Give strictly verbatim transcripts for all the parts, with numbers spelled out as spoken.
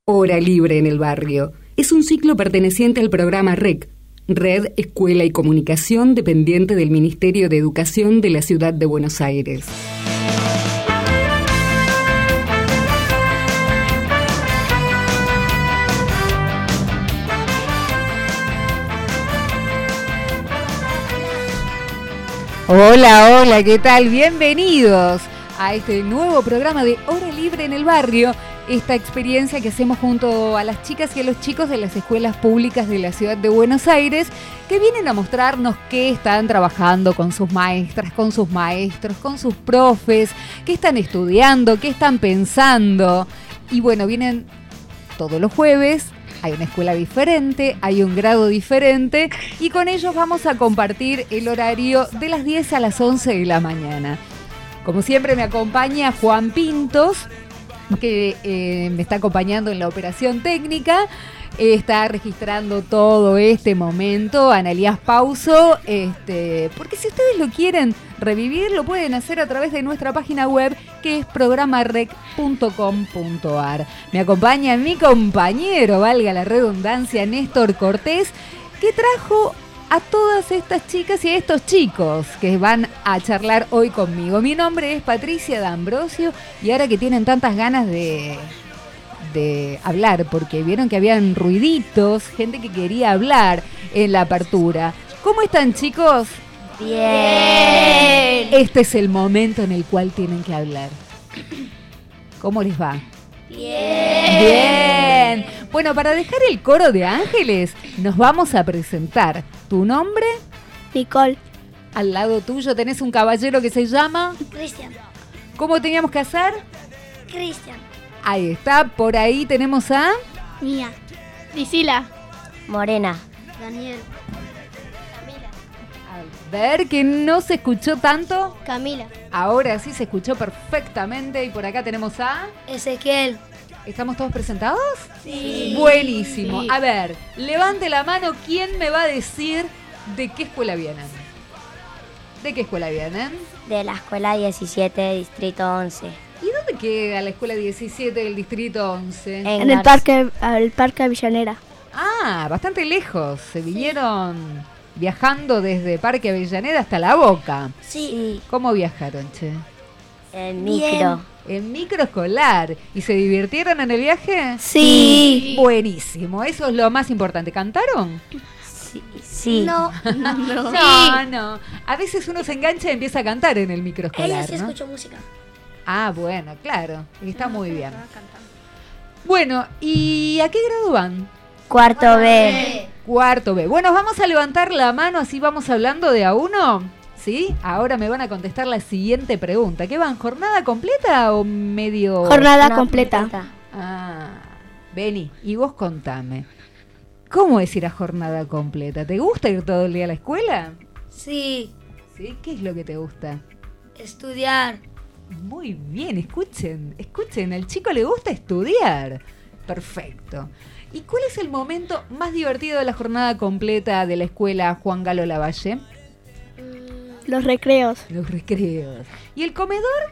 Hora Libre en el Barrio. Es un ciclo perteneciente al programa R E C, Red, Escuela y Comunicación, dependiente del Ministerio de Educación de la Ciudad de Buenos Aires. Hola, hola, ¿qué tal? Bienvenidos a este nuevo programa de Hora Libre en el Barrio. Esta experiencia que hacemos junto a las chicas y a los chicos de las escuelas públicas de la Ciudad de Buenos Aires, que vienen a mostrarnos qué están trabajando con sus maestras, con sus maestros, con sus profes, qué están estudiando, qué están pensando. Y bueno, vienen todos los jueves, hay una escuela diferente, hay un grado diferente, y con ellos vamos a compartir el horario de las diez a las once de la mañana. Como siempre me acompaña Juan Pintos, que eh, me está acompañando en la operación técnica, eh, está registrando todo este momento, Analías Pauso, este, porque si ustedes lo quieren revivir, lo pueden hacer a través de nuestra página web, que es programa rec punto com punto ar. Me acompaña mi compañero, valga la redundancia, Néstor Cortés, que trajo a todas estas chicas y a estos chicos que van a charlar hoy conmigo. Mi nombre es Patricia D'Ambrosio, y ahora que tienen tantas ganas de, de hablar, porque vieron que habían ruiditos, gente que quería hablar en la apertura. ¿Cómo están, chicos? Bien. Este es el momento en el cual tienen que hablar. ¿Cómo les va? Bien. Bien. Bueno, para dejar el coro de ángeles, nos vamos a presentar. ¿Tu nombre? Nicole. Al lado tuyo tenés un caballero que se llama... Cristian. ¿Cómo teníamos que hacer? Cristian. Ahí está, por ahí tenemos a... Mía. Priscila. Morena. Daniel. A ver, que no se escuchó tanto. Camila. Ahora sí se escuchó perfectamente. Y por acá tenemos a... Ezequiel. ¿Estamos todos presentados? Sí. Buenísimo. Sí. A ver, levante la mano. ¿Quién me va a decir de qué escuela vienen? ¿De qué escuela vienen? De la escuela diecisiete, distrito once. ¿Y dónde queda la escuela diecisiete del distrito once? En, En el parque, el parque Avellaneda. Ah, bastante lejos. Se vinieron viajando desde Parque Avellaneda hasta La Boca. Sí. ¿Cómo viajaron, che? En micro. En micro escolar. ¿Y se divirtieron en el viaje? Sí. Buenísimo, eso es lo más importante. ¿Cantaron? Sí. Sí. No. No, no. A veces uno se engancha y empieza a cantar en el micro escolar, Ella sí ¿no? escuchó música. Ah, bueno, claro. Está muy bien. Bueno, ¿y a qué grado van? Cuarto B. Cuarto B. Bueno, vamos a levantar la mano, así vamos hablando de a uno. ¿Sí? Ahora me van a contestar la siguiente pregunta. ¿Qué van? ¿Jornada completa o medio...? Jornada No, completa. Ah, Beni, y vos contame. ¿Cómo es ir a jornada completa? ¿Te gusta ir todo el día a la escuela? Sí. ¿Sí? ¿Qué es lo que te gusta? Estudiar. Muy bien, escuchen, escuchen, al chico le gusta estudiar. Perfecto. ¿Y cuál es el momento más divertido de la jornada completa de la escuela Juan Galo Lavalle? Los recreos. Los recreos. ¿Y el comedor?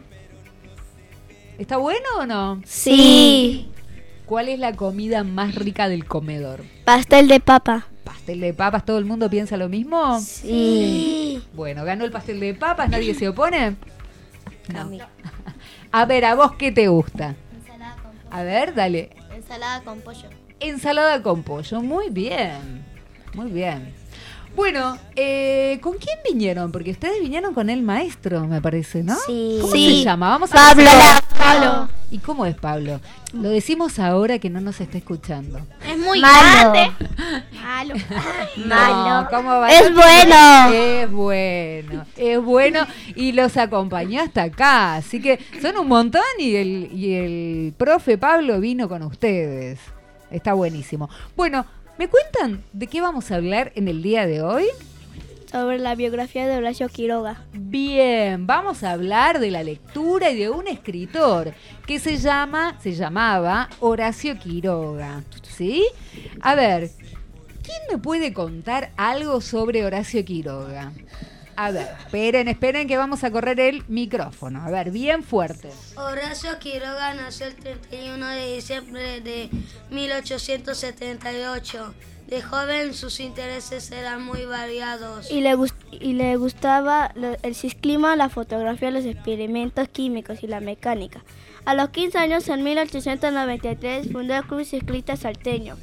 ¿Está bueno o no? Sí. ¿Cuál es la comida más rica del comedor? Pastel de papa. ¿Pastel de papas? ¿Todo el mundo piensa lo mismo? Sí. Bueno, ganó el pastel de papas, ¿nadie se opone? No. Camila. A ver, ¿a vos qué te gusta? Ensalada con pollo. A ver, dale. Ensalada con pollo. Ensalada con pollo, muy bien, muy bien. Bueno, eh, ¿con quién vinieron? Porque ustedes vinieron con el maestro, me parece, ¿no? Sí. ¿Cómo Sí. se llama? Vamos a Pablo. presentar- Pablo. ¿Y cómo es Pablo? Lo decimos ahora que no nos está escuchando. Es muy Malo. grande. Malo. No, ¿cómo va? Es No, bueno. Es bueno, es bueno y los acompañó hasta acá, así que son un montón y el, y el profe Pablo vino con ustedes. Está buenísimo. Bueno, ¿me cuentan de qué vamos a hablar en el día de hoy? Sobre la biografía de Horacio Quiroga. Bien, vamos a hablar de la lectura y de un escritor que se llama, se llamaba Horacio Quiroga, ¿sí? A ver, ¿quién me puede contar algo sobre Horacio Quiroga? A ver, esperen, esperen que vamos a correr el micrófono. A ver, bien fuerte. Horacio Quiroga nació el treinta y uno de diciembre de mil ochocientos setenta y ocho. De joven sus intereses eran muy variados. Y le, gust- y le gustaba lo- el cisclima, la fotografía, los experimentos químicos y la mecánica. A los quince años, en mil ochocientos noventa y tres, fundó el Club Ciclista Salteño.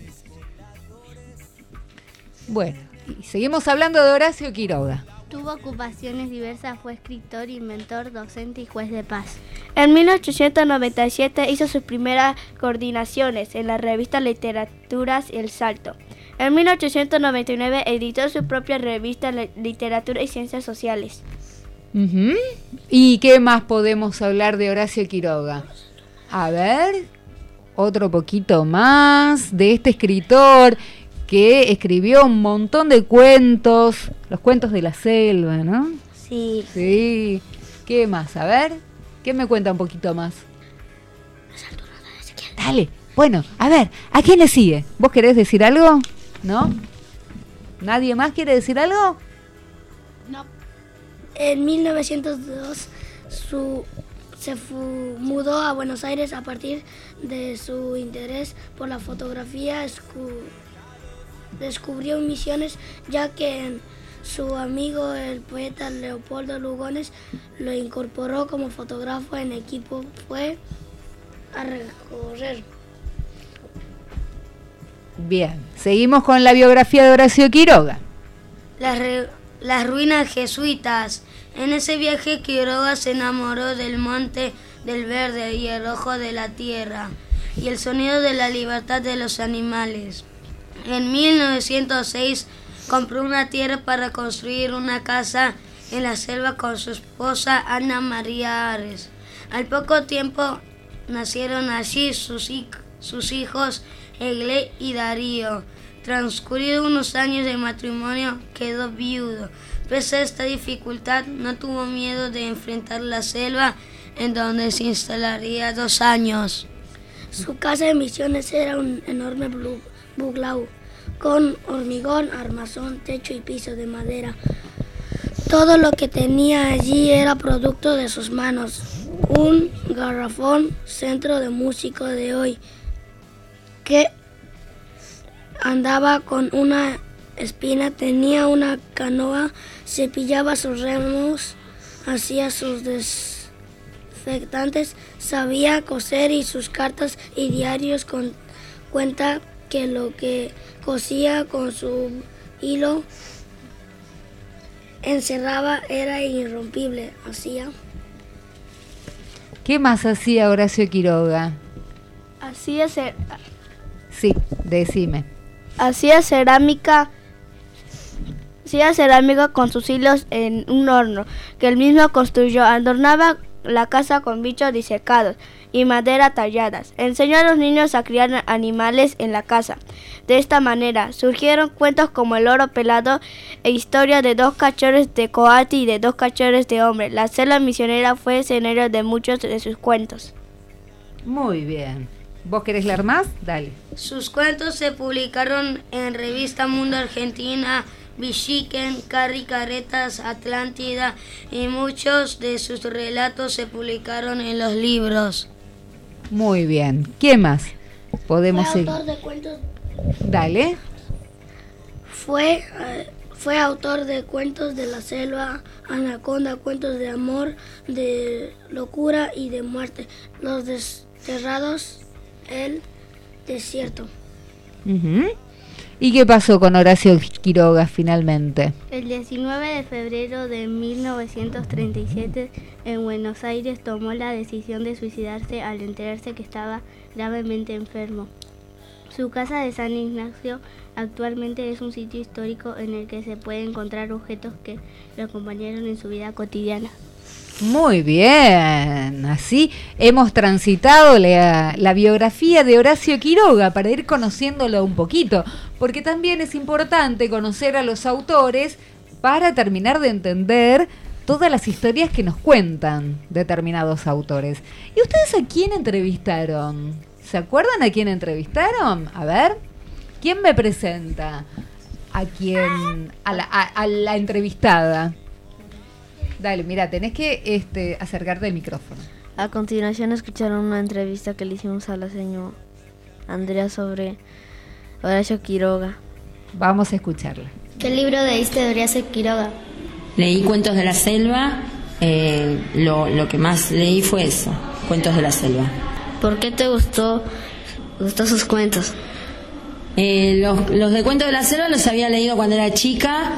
Bueno, y seguimos hablando de Horacio Quiroga. Tuvo ocupaciones diversas, fue escritor, inventor, docente y juez de paz. En mil ochocientos noventa y siete hizo sus primeras coordinaciones en la revista Literaturas El Salto. En mil ochocientos noventa y nueve editó su propia revista Le- Literatura y Ciencias Sociales. Ujú. ¿Y qué más podemos hablar de Horacio Quiroga? A ver, otro poquito más de este escritor que escribió un montón de cuentos, los cuentos de la selva, ¿no? Sí. Sí. ¿Qué más? A ver, ¿qué me cuenta un poquito más? Dale. Bueno, a ver, ¿a quién le sigue? ¿Vos querés decir algo? ¿No? ¿Nadie más quiere decir algo? En mil novecientos dos su, se fu- mudó a Buenos Aires a partir de su interés por la fotografía. Escu- descubrió Misiones, ya que en su amigo el poeta Leopoldo Lugones lo incorporó como fotógrafo en equipo. Fue a recorrer. Bien, seguimos con la biografía de Horacio Quiroga. Las, re- las ruinas jesuitas. En ese viaje Quiroga se enamoró del monte del verde y el ojo de la tierra y el sonido de la libertad de los animales. En mil novecientos seis compró una tierra para construir una casa en la selva con su esposa Ana María Ares. Al poco tiempo nacieron allí sus, hij- sus hijos Egle y Darío. Transcurridos unos años de matrimonio, quedó viudo. Pese a esta dificultad, no tuvo miedo de enfrentar la selva, en donde se instalaría dos años. Su casa de Misiones era un enorme blu- bungalow con hormigón, armazón, techo y piso de madera. Todo lo que tenía allí era producto de sus manos. Un garrafón, centro de músico de hoy, que andaba con una espina, tenía una canoa, cepillaba sus remos, hacía sus desinfectantes, sabía coser y sus cartas y diarios con, cuenta que lo que cosía con su hilo encerraba era irrompible. Hacía ¿Qué más hacía Horacio Quiroga? Hacía, cer- Sí, decime. hacía cerámica, hacía cerámica con sus hilos en un horno que él mismo construyó. Adornaba la casa con bichos disecados y madera talladas. Enseñó a los niños a criar animales en la casa. De esta manera surgieron cuentos como El oro pelado e historia de dos cachorros de coati y de dos cachorros de hombre. La selva misionera fue escenario de muchos de sus cuentos. Muy bien. ¿Vos querés leer más? Dale. Sus cuentos se publicaron en Revista Mundo Argentina, Villiquen, Carri Caretas, Atlántida, y muchos de sus relatos se publicaron en los libros. Muy bien. ¿Qué más? Podemos Fue seguir. autor de cuentos. Dale. Fue, eh, fue autor de cuentos de la selva, Anaconda, cuentos de amor, de locura y de muerte. Los desterrados, el desierto. Ujú. ¿Y qué pasó con Horacio Quiroga finalmente? El diecinueve de febrero de mil novecientos treinta y siete, en Buenos Aires, tomó la decisión de suicidarse al enterarse que estaba gravemente enfermo. Su casa de San Ignacio actualmente es un sitio histórico en el que se pueden encontrar objetos que lo acompañaron en su vida cotidiana. Muy bien, así hemos transitado la, la biografía de Horacio Quiroga para ir conociéndolo un poquito, porque también es importante conocer a los autores para terminar de entender todas las historias que nos cuentan determinados autores. ¿Y ustedes a quién entrevistaron? ¿Se acuerdan a quién entrevistaron? A ver, ¿quién me presenta? ¿A quién? A la, a, a la entrevistada. Dale, mira, tenés que este, acercarte al micrófono. A continuación escucharon una entrevista que le hicimos a la señora Andrea sobre Horacio Quiroga. Vamos a escucharla. ¿Qué libro leíste de Horacio Quiroga? Leí Cuentos de la Selva, eh, lo, lo que más leí fue eso, Cuentos de la Selva. ¿Por qué te gustó, gustó sus cuentos? Eh, los, los de Cuentos de la Selva los había leído cuando era chica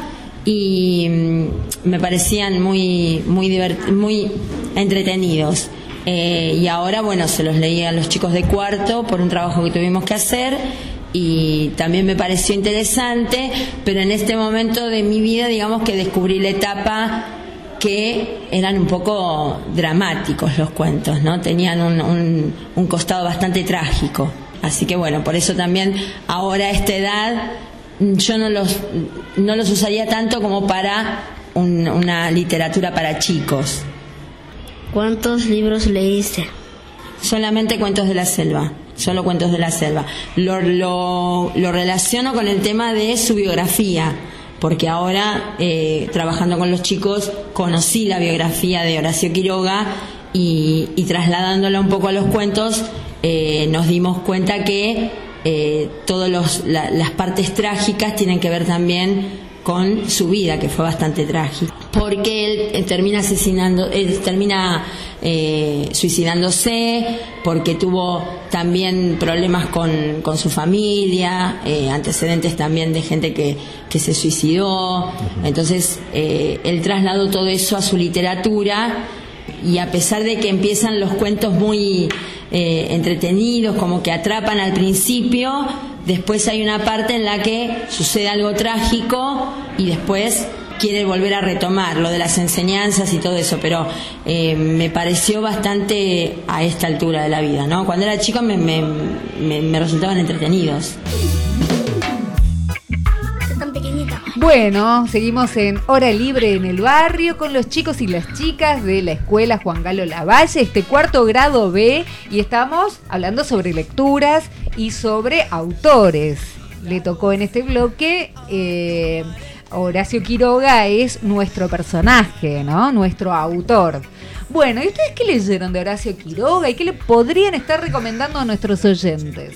y mm, me parecían muy, muy, divert- muy entretenidos. Eh, y ahora, bueno, se los leí a los chicos de cuarto por un trabajo que tuvimos que hacer y también me pareció interesante, pero en este momento de mi vida, digamos que descubrí la etapa que eran un poco dramáticos los cuentos, ¿no? Tenían un, un, un costado bastante trágico. Así que bueno, por eso también ahora a esta edad yo no los, no los usaría tanto como para un, una literatura para chicos. ¿Cuántos libros leíste? Solamente Cuentos de la Selva, solo Cuentos de la Selva. Lo, lo, lo relaciono con el tema de su biografía, porque ahora, eh, trabajando con los chicos, conocí la biografía de Horacio Quiroga y, y trasladándola un poco a los cuentos, eh, nos dimos cuenta que eh, todas la, las partes trágicas tienen que ver también con su vida, que fue bastante trágica, porque él, él termina asesinando, él termina eh, suicidándose, porque tuvo también problemas con, con su familia, eh, antecedentes también de gente que, que se suicidó. Entonces eh, él trasladó todo eso a su literatura, y a pesar de que empiezan los cuentos muy eh, entretenidos, como que atrapan al principio, después hay una parte en la que sucede algo trágico y después quiere volver a retomar lo de las enseñanzas y todo eso, pero eh, me pareció bastante a esta altura de la vida, ¿no? Cuando era chico me, me, me, me resultaban entretenidos. Tan pequeñita. Bueno, seguimos en Hora Libre en el Barrio con los chicos y las chicas de la Escuela Juan Galo Lavalle, este cuarto grado B, y estamos hablando sobre lecturas y sobre autores. Le tocó en este bloque, eh, Horacio Quiroga es nuestro personaje, ¿no? Nuestro autor. Bueno, ¿y ustedes qué leyeron de Horacio Quiroga y qué le podrían estar recomendando a nuestros oyentes?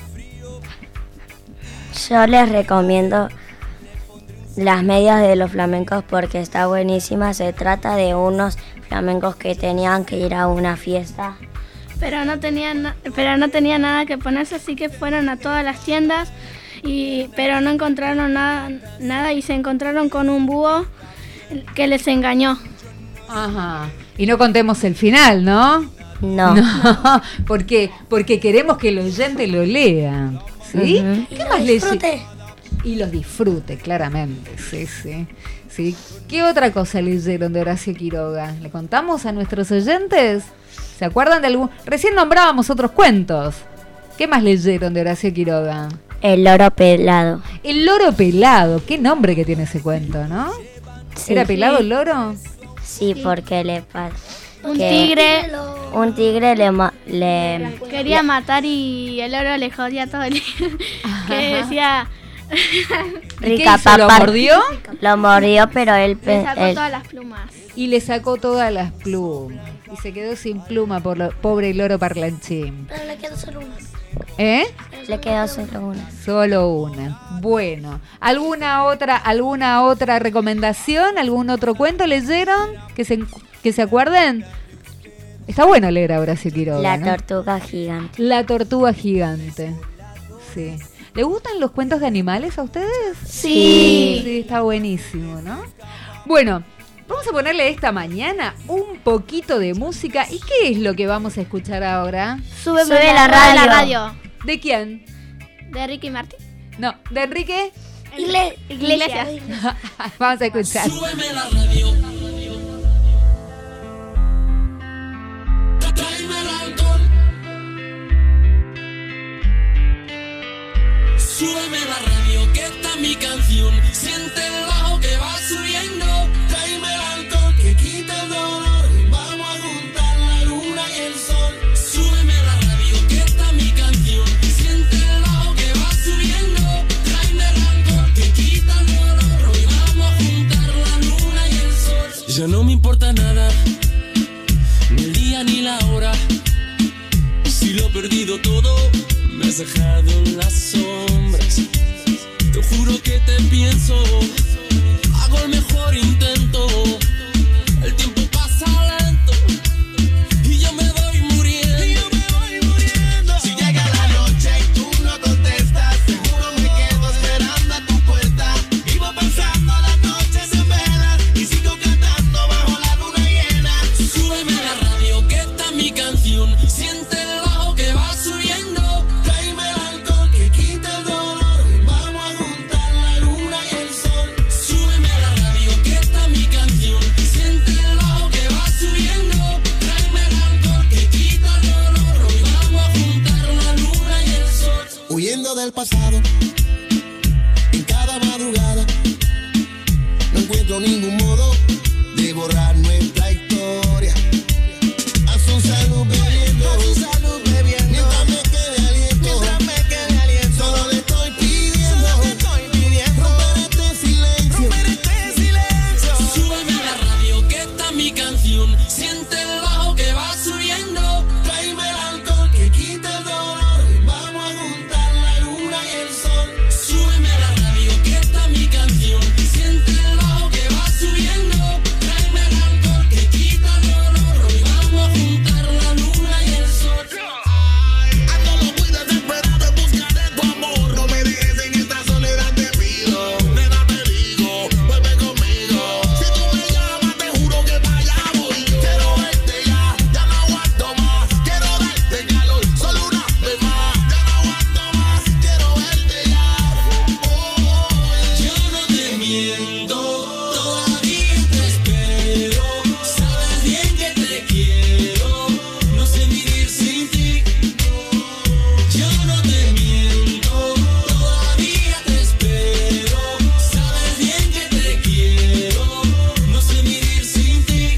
Yo les recomiendo Las medias de los flamencos porque está buenísima. Se trata de unos flamencos que tenían que ir a una fiesta, Pero no tenían, pero no tenía nada que ponerse, así que fueron a todas las tiendas, y, pero no encontraron nada, nada y se encontraron con un búho que les engañó. Ajá. Y no contemos el final, ¿no? No. No, ¿por qué? Porque queremos que el oyente lo lea, ¿sí? Uh-huh. ¿Qué más le Disfrute. Y los disfrute, claramente, sí, sí, sí. ¿Qué otra cosa leyeron de Horacio Quiroga? ¿Le contamos a nuestros oyentes? ¿Se acuerdan de algún? Recién nombrábamos otros cuentos. ¿Qué más leyeron de Horacio Quiroga? El loro pelado. El loro pelado. Qué nombre que tiene ese cuento, ¿no? Sí. ¿Era pelado el loro? Sí, porque le pasa. Un tigre Un tigre le, ma- le quería matar y el oro le jodía todo el día. Que decía, ¿Y qué rica hizo? ¿Lo papá. mordió? Lo mordió, pero él, le pe- sacó él- todas las plumas. Y le sacó todas las plumas. Y se quedó sin pluma, por lo, pobre loro parlanchín. Pero le quedó solo una. ¿Eh? le quedó solo una. Solo una. Bueno, ¿alguna otra, alguna otra recomendación? ¿Algún otro cuento leyeron? ¿Que se, que se acuerden? Está bueno leer a Horacio Quiroga, La ¿no? tortuga gigante. La tortuga gigante. Sí. ¿Le gustan los cuentos de animales a ustedes? Sí. Sí, está buenísimo, ¿no? Bueno, vamos a ponerle esta mañana un poquito de música. ¿Y qué es lo que vamos a escuchar ahora? Sube, Sube la, la radio. la radio. radio. ¿De quién? De Ricky Martin. No, ¿de Enrique? Igle- Iglesias. Vamos a escuchar. Súbeme la radio. Tráeme el alcohol. Súbeme la radio, que esta es mi canción. Siente el bajo que va subiendo. Tráeme el alcohol que quita el dolor. Vamos a juntar la luna y el sol. Súbeme la radio, que esta es mi canción. Siente el bajo que va subiendo. Tráeme el alcohol que quita el dolor. Hoy vamos a juntar la luna y el sol. Ya no me importa perdido todo, me has dejado en las sombras. Te juro que te pienso, hago el mejor intento. El tiempo pasa lento y yo me voy muriendo. Y yo me voy muriendo. Si llega la noche y tú no contestas, seguro me quedo esperando a tu puerta. Vivo pensando las noches en velas y sigo cantando bajo la luna llena. Súbeme la radio que está mi canción. Siente el bajo que va subiendo. Tráeme el alcohol que quita el dolor. Vamos a juntar la luna y el sol. Súbeme la radio que está mi canción. Siente el bajo que va subiendo. Tráeme el alcohol que quita el dolor. Hoy vamos a juntar la luna y el sol. Huyendo del pasado, en cada madrugada, no encuentro ningún modo de borrar nuestra historia. Haz un salud bebiendo, haz un salud bebiendo, mientras me quede aliento, mientras me quede aliento. Solo le estoy pidiendo, solo le estoy pidiendo, romper este silencio, romper este silencio. Súbeme la radio que está mi canción. Siente el bajo que va subiendo. Tráeme el alcohol que quita el dolor. Vamos a juntar la luna y el sol. Súbeme la radio que está mi canción. Siente el bajo que va subiendo. Tráeme el alcohol que quita el dolor. Hoy vamos a juntar la luna y el sol. Ando lo muy desesperado en busca de tu amor. No me dejes en esta soledad, te pido. Nena, te digo, vuelve conmigo. Si tú me llamas, te juro que para allá voy yo. Quiero verte ya, ya no aguanto más. Quiero darte calor, solo una vez más. Ya no aguanto más, quiero verte ya. Oh, Yo no te miento, todavía te espero. Sabes bien que te quiero, no sé vivir sin ti. Yo no te miento, todavía te espero. Sabes bien que te quiero, no sé vivir sin ti.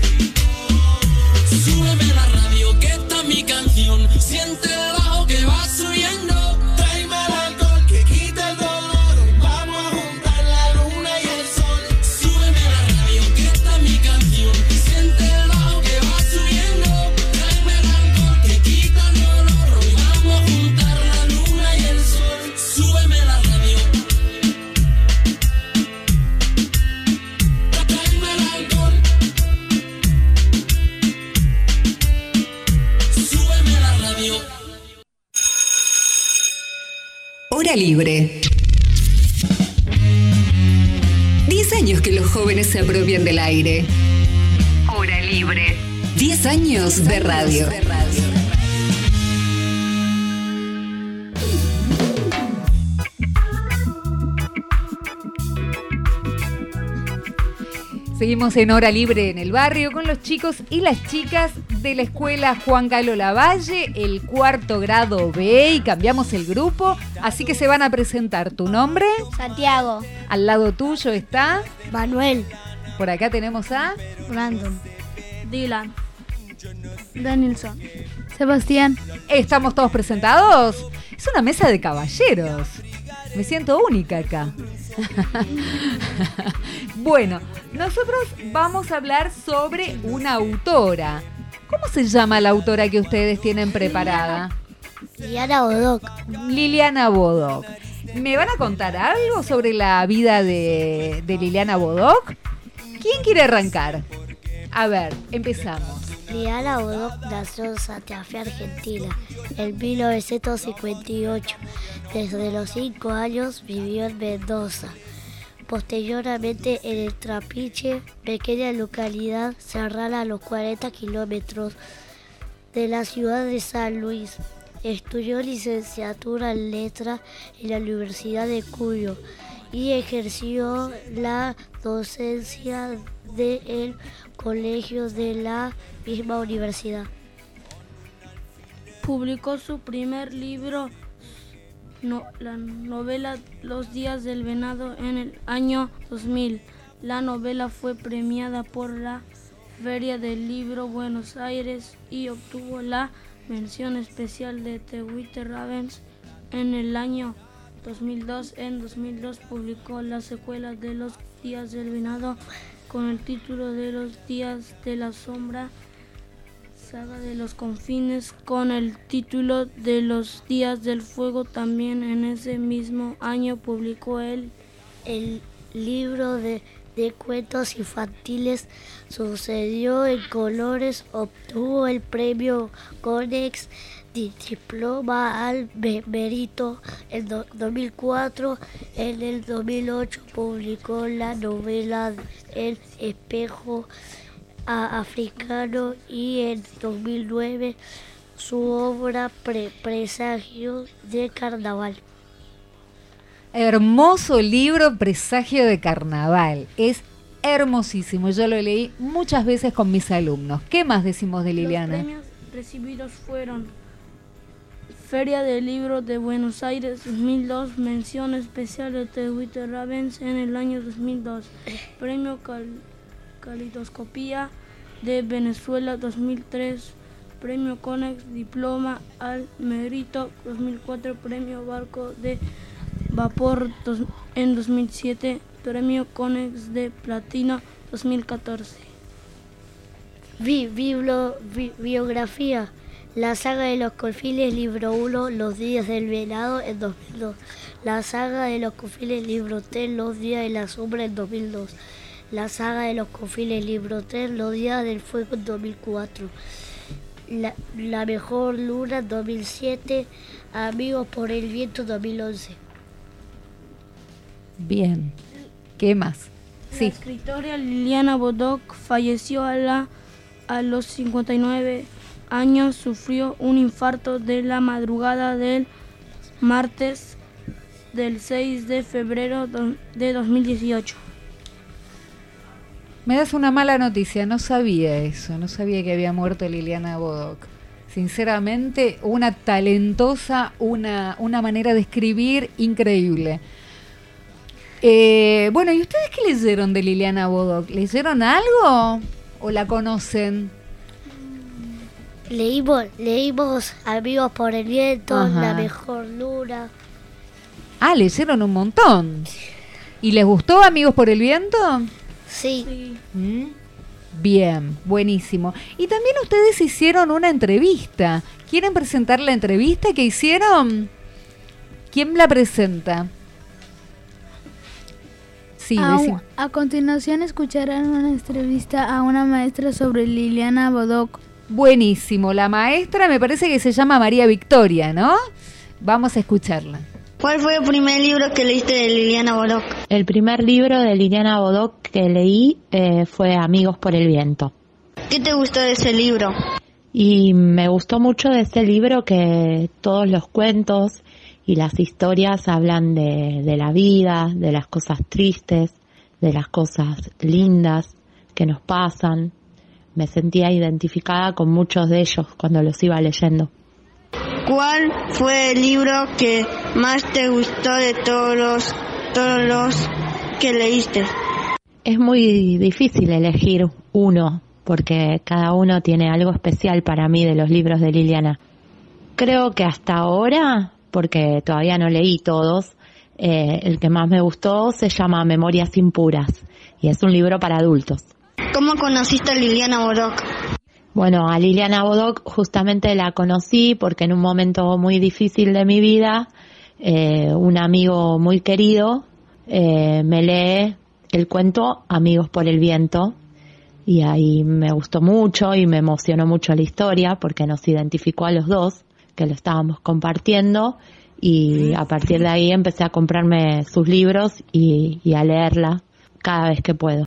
Súbeme la radio que está mi canción. Siente el bajo que va subiendo. tráeme el alcohol que quita el dolor. Vamos a juntar la luna y el sol. Súbeme la radio que está mi canción. Siente el bajo que va subiendo. Tráeme el alcohol que quita el dolor. Hoy vamos a juntar la luna y el sol. Súbeme la radio. Tráeme el alcohol. Súbeme la radio. Hora libre. Diez años que los jóvenes se apropian del aire. Hora libre. Diez años de radio. Seguimos en Hora Libre en el barrio con los chicos y las chicas de la escuela Juan Carlos Lavalle, el cuarto grado B, y cambiamos el grupo, así que se van a presentar. ¿Tu nombre? Santiago, Al lado tuyo está, Manuel, por acá tenemos a... Brandon, Dylan, Danielson, Sebastián. ¿Estamos todos presentados? Es una mesa de caballeros. Me siento única acá. Bueno, nosotros vamos a hablar sobre una autora. ¿Cómo se llama la autora que ustedes tienen preparada? Liliana Bodoc. Liliana Bodoc. ¿Me van a contar algo sobre la vida de, de Liliana Bodoc? ¿Quién quiere arrancar? A ver, empezamos. Liliana Bodoc nació en Santa Fe, Argentina, en mil novecientos cincuenta y ocho. Desde los cinco años vivió en Mendoza. Posteriormente en el Trapiche, pequeña localidad cerrada a los cuarenta kilómetros de la ciudad de San Luis. Estudió licenciatura en letras en la Universidad de Cuyo y ejerció la docencia del colegio de la misma universidad. Publicó su primer libro, no, la novela Los días del venado, en el año dos mil. La novela fue premiada por la Feria del Libro Buenos Aires y obtuvo la mención especial de The White Ravens en el año dos mil dos. En dos mil dos publicó la secuela de Los días del venado con el título de Los días de la sombra. saga de los confines con el título de Los días del fuego. También en ese mismo año publicó el, el libro de, de cuentos infantiles Sucedió en colores, obtuvo el premio Konex, di- diploma al me- mérito en do- dos mil cuatro. En el dos mil ocho publicó la novela El espejo a- africano y en dos mil nueve su obra Pre- Presagio de Carnaval. Hermoso libro, Presagio de Carnaval. Es hermosísimo. Yo lo leí muchas veces con mis alumnos. ¿Qué más decimos de Liliana? Los premios recibidos fueron Feria del Libro de Buenos Aires dos mil dos, mención especial de Tehuite Ravens en el año dos mil dos, Premio Cal- Calidoscopía de Venezuela dos mil tres, Premio Conex, Diploma al Mérito dos mil cuatro, Premio Barco de Vapor dos- en dos mil siete, Premio Conex de Platino dos mil catorce. Vi- biblo- bi- biografía. La saga de los Confiles, libro uno, Los días del venado, en dos mil dos. La saga de los Confiles, libro tres, Los días de la sombra, en dos mil dos. La saga de los Confiles, libro tres, Los días del fuego, en dos mil cuatro. La, la mejor luna, dos mil siete. Amigos por el viento, dos mil once. Bien. ¿Qué más? La Sí. escritora Liliana Bodoc falleció a, la, a los cincuenta y nueve años. Sufrió un infarto de la madrugada del martes del seis de febrero do- de dos mil dieciocho. Me das una mala noticia, no sabía eso, no sabía que había muerto Liliana Bodoc. Sinceramente, una talentosa, una, una manera de escribir increíble. Eh, bueno, ¿y ustedes qué leyeron de Liliana Bodoc? ¿Leyeron algo o la conocen? Leímos, leímos Amigos por el viento, Ajá. La mejor luna. Ah, leyeron un montón. ¿Y les gustó Amigos por el Viento? Sí. Sí. ¿Mm? Bien, buenísimo. Y también ustedes hicieron una entrevista. ¿Quieren presentar la entrevista que hicieron? ¿Quién la presenta? Sí, A, decime. a continuación escucharán una entrevista a una maestra sobre Liliana Bodoc. Buenísimo. La maestra me parece que se llama María Victoria, ¿no? Vamos a escucharla. ¿Cuál fue el primer libro que leíste de Liliana Bodoc? El primer libro de Liliana Bodoc que leí eh, fue Amigos por el Viento. ¿Qué te gustó de ese libro? Y me gustó mucho de ese libro que todos los cuentos y las historias hablan de, de la vida, de las cosas tristes, de las cosas lindas que nos pasan. Me sentía identificada con muchos de ellos cuando los iba leyendo. ¿Cuál fue el libro que más te gustó de todos los, todos los que leíste? Es muy difícil elegir uno, porque cada uno tiene algo especial para mí de los libros de Liliana. Creo que hasta ahora, porque todavía no leí todos, eh, el que más me gustó se llama Memorias impuras, y es un libro para adultos. ¿Cómo conociste a Liliana Bodoc? Bueno, a Liliana Bodoc justamente la conocí porque en un momento muy difícil de mi vida, eh, un amigo muy querido eh, me lee el cuento Amigos por el Viento, y ahí me gustó mucho y me emocionó mucho la historia porque nos identificó a los dos, que lo estábamos compartiendo, y a partir de ahí empecé a comprarme sus libros y, y a leerla cada vez que puedo.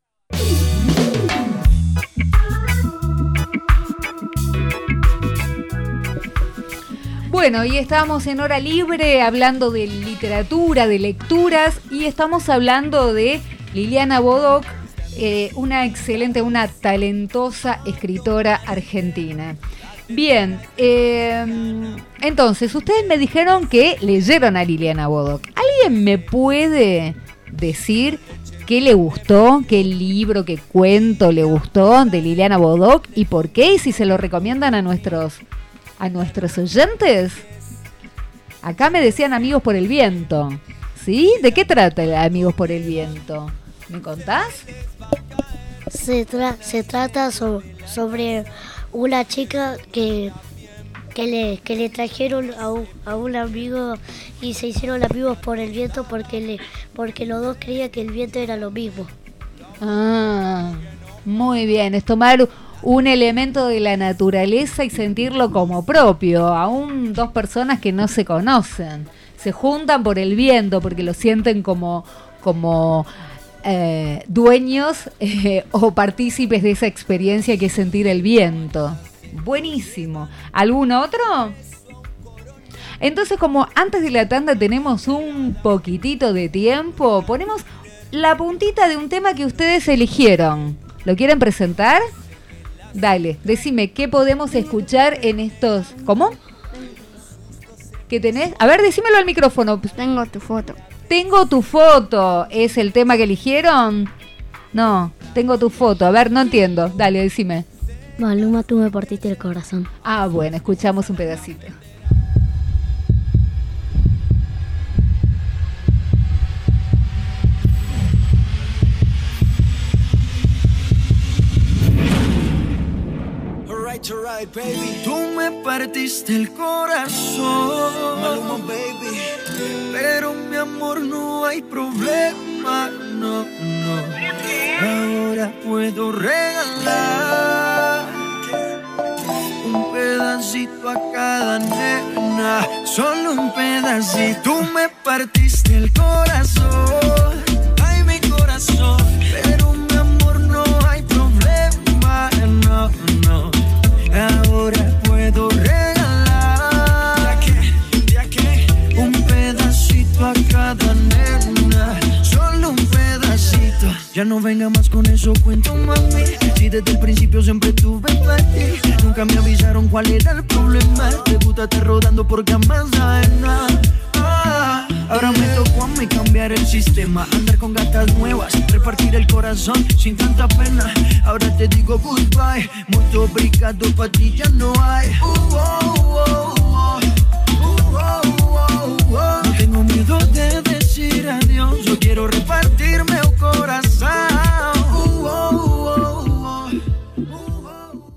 Bueno, y estamos en Hora Libre hablando de literatura, de lecturas, y estamos hablando de Liliana Bodoc, eh, una excelente, una talentosa escritora argentina. Bien, eh, entonces, ustedes me dijeron que leyeron a Liliana Bodoc. ¿Alguien me puede decir qué le gustó, qué libro, qué cuento le gustó de Liliana Bodoc y por qué? Y si se lo recomiendan a nuestros... a nuestros oyentes. Acá me decían Amigos por el Viento. ¿Sí? ¿De qué trata el Amigos por el Viento? ¿Me contás? Se, tra- se trata so- sobre una chica que, que, le, que le trajeron a un, a un amigo y se hicieron amigos por el viento porque, le, porque los dos creían que el viento era lo mismo. Ah, muy bien, es tomar un elemento de la naturaleza y sentirlo como propio, aún dos personas que no se conocen, se juntan por el viento porque lo sienten como, como eh, dueños eh, o partícipes de esa experiencia que es sentir el viento. Buenísimo. ¿Algún otro? Entonces, como antes de la tanda tenemos un poquitito de tiempo, ponemos la puntita de un tema que ustedes eligieron. ¿Lo quieren presentar? Dale, decime, ¿qué podemos escuchar en estos...? ¿Cómo? ¿Qué tenés? A ver, decímelo al micrófono. Tengo tu foto. Tengo tu foto. ¿Es el tema que eligieron? No, tengo tu foto. A ver, no entiendo. Dale, decime. Maluma, tú me partiste el corazón. Ah, bueno, escuchamos un pedacito. Right, baby. Tú me partiste el corazón, Maluma, baby. Pero mi amor, no hay problema, no, no. Ahora puedo regalar un pedacito a cada nena, solo un pedacito. Tú me partiste el corazón, ay, mi corazón. Pero mi amor, no hay problema, no, no. Ahora puedo regalar, ya que, ya que, un pedacito a cada nena, solo un pedacito. Ya no venga más con eso, cuento, mami. Si desde el principio siempre tuve para ti, nunca me avisaron cuál era el problema. Te gusta estar rodando por camas ajenas. Ah, ahora me tocó a mí cambiar el sistema, andar con gatas nuevas, repartir el corazón sin tanta pena. Ahora te digo goodbye, mucho obrigado, pa' ti ya no hay. Uh, oh, oh, oh. Uh, oh, oh, oh. No tengo miedo de decir adiós, yo quiero repartirme el corazón. Uh, oh, oh, oh. Uh, oh.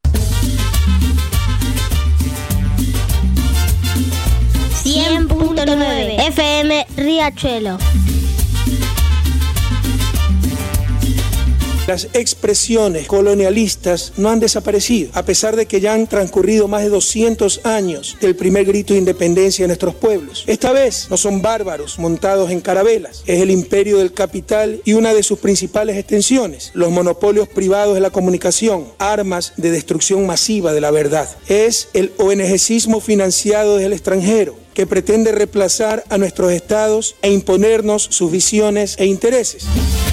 cien punto nueve F M Riachuelo. Las expresiones colonialistas no han desaparecido, a pesar de que ya han transcurrido más de doscientos años del primer grito de independencia de nuestros pueblos. Esta vez no son bárbaros montados en carabelas, es el imperio del capital y una de sus principales extensiones, los monopolios privados de la comunicación, armas de destrucción masiva de la verdad. Es el ONGismo financiado desde el extranjero, que pretende reemplazar a nuestros estados e imponernos sus visiones e intereses.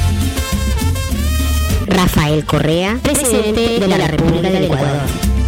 Rafael Correa, presidente de la República del Ecuador.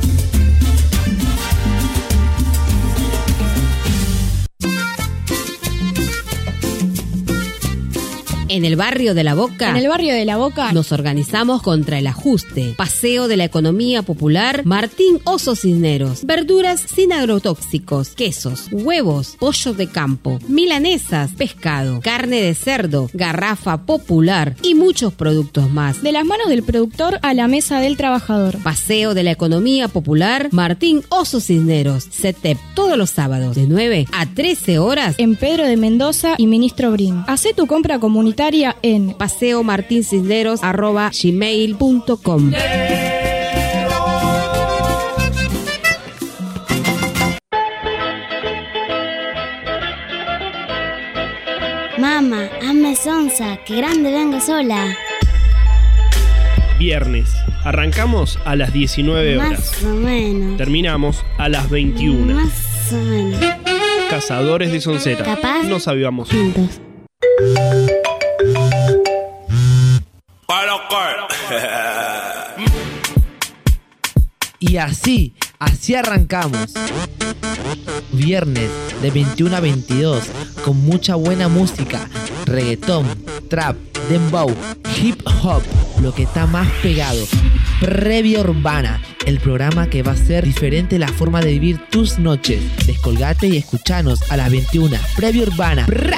En el barrio de La Boca, En el barrio de La Boca nos organizamos contra el ajuste. Paseo de la economía popular Martín Oso Cisneros. Verduras sin agrotóxicos, quesos, huevos, pollo de campo, milanesas, pescado, carne de cerdo, garrafa popular y muchos productos más. de las manos del productor a la mesa del trabajador. Paseo de la economía popular Martín Oso Cisneros. C E T E P todos los sábados de nueve a trece horas En Pedro de Mendoza y Ministro Brin. Hacé tu compra comunitaria en paseo martín cisneros arroba gmail punto com. Mamá, hazme sonza, que grande vengo sola. Viernes. Arrancamos a las diecinueve horas. Más o menos. Terminamos a las veintiuna. Más o menos. Cazadores de Sonceta. Capaz. Nos avivamos. Juntos. Y así, así arrancamos. Viernes de veintiuno a veintidós, con mucha buena música, reggaetón, trap, dembow, hip hop, lo que está más pegado. Previa Urbana, el programa que va a hacer diferente la forma de vivir tus noches. Descolgate y escuchanos a las veintiuna. Previa Urbana. ¡Prá!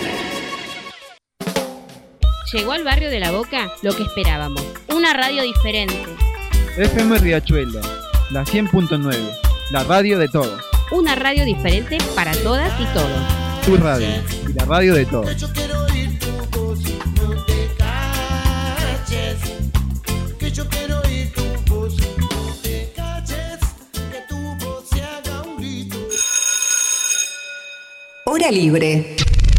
Llegó al barrio de La Boca lo que esperábamos, una radio diferente. F M Riachuelo, la cien punto nueve, la radio de todos. Una radio diferente para todas y todos. Tu radio y la radio de todos. Yo quiero oír tu voz, no te calles. Que yo quiero oír tu voz, no te calles. Que tu voz se haga un grito. Hora libre.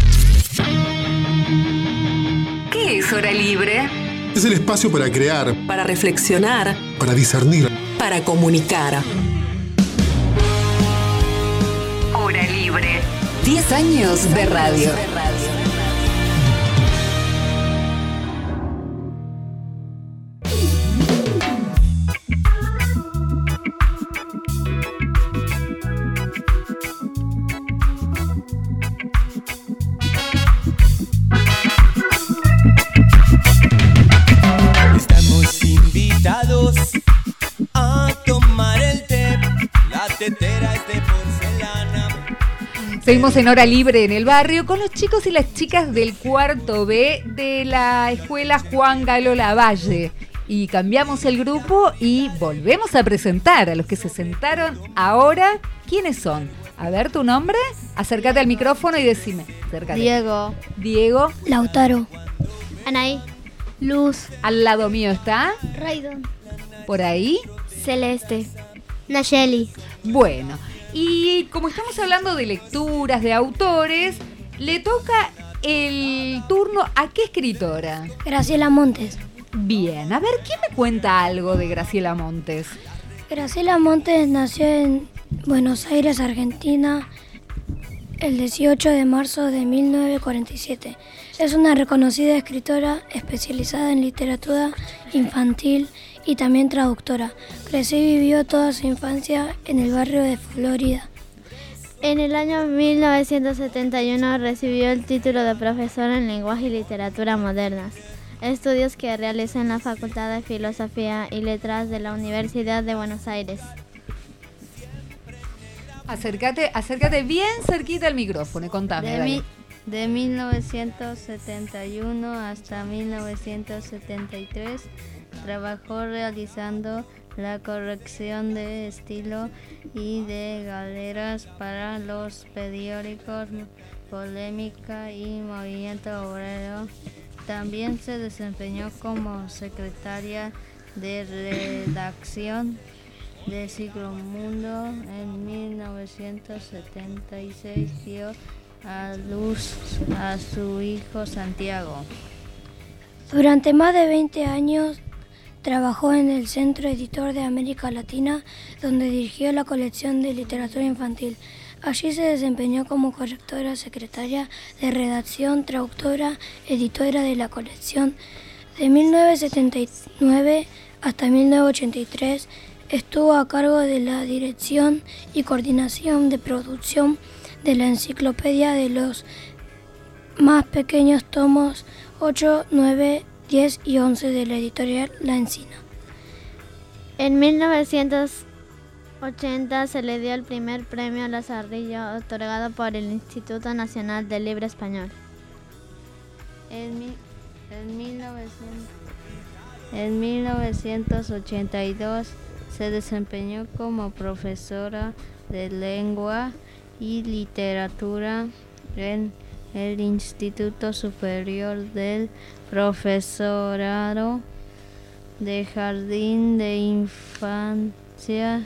¿Qué es hora libre? Es el espacio para crear, para reflexionar, para discernir, para comunicar. Hora libre. diez años de radio. Estamos invitados a tomar el té. La tetera es de porcelana. Seguimos en Hora Libre en el barrio con los chicos y las chicas del cuarto B de la escuela Juan Galo Lavalle. Y cambiamos el grupo y volvemos a presentar a los que se sentaron ahora. ¿Quiénes son? A ver, ¿tu nombre? Acércate al micrófono y decime. Acércate. Diego. Diego. Lautaro. Anaí. Luz. Al lado mío está. Raidon. Por ahí. Celeste. Nayeli. Bueno, y como estamos hablando de lecturas, de autores, le toca el turno a qué escritora. Graciela Montes. Bien, a ver, ¿quién me cuenta algo de Graciela Montes? Graciela Montes nació en Buenos Aires, Argentina, el dieciocho de marzo de mil novecientos cuarenta y siete. Es una reconocida escritora especializada en literatura infantil y también traductora. Creció y vivió toda su infancia en el barrio de Florida. En el año mil novecientos setenta y uno recibió el título de profesora en lenguaje y literatura modernas, estudios que realiza en la Facultad de Filosofía y Letras de la Universidad de Buenos Aires. Acércate, acércate bien cerquita al micrófono y contame. De, dale. mi, de mil novecientos setenta y uno hasta mil novecientos setenta y tres trabajó realizando la corrección de estilo y de galeras para los periódicos Polémica y Movimiento Obrero. También se desempeñó como secretaria de redacción de Ciclomundo. En mil novecientos setenta y seis dio a luz a su hijo Santiago. Durante más de veinte años trabajó en el Centro Editor de América Latina, donde dirigió la colección de literatura infantil. Allí se desempeñó como correctora, secretaria de redacción, traductora, editora de la colección. De mil novecientos setenta y nueve hasta mil novecientos ochenta y tres estuvo a cargo de la dirección y coordinación de producción de la enciclopedia de los más pequeños tomos ocho, nueve, diez y once de la editorial La Encina. En mil novecientos ochenta se le dio el primer premio Lazarillo otorgado por el Instituto Nacional del Libro Español. En, mi, en, mil novecientos, en mil novecientos ochenta y dos se desempeñó como profesora de lengua y literatura en el Instituto Superior del Profesorado de Jardín de Infancia.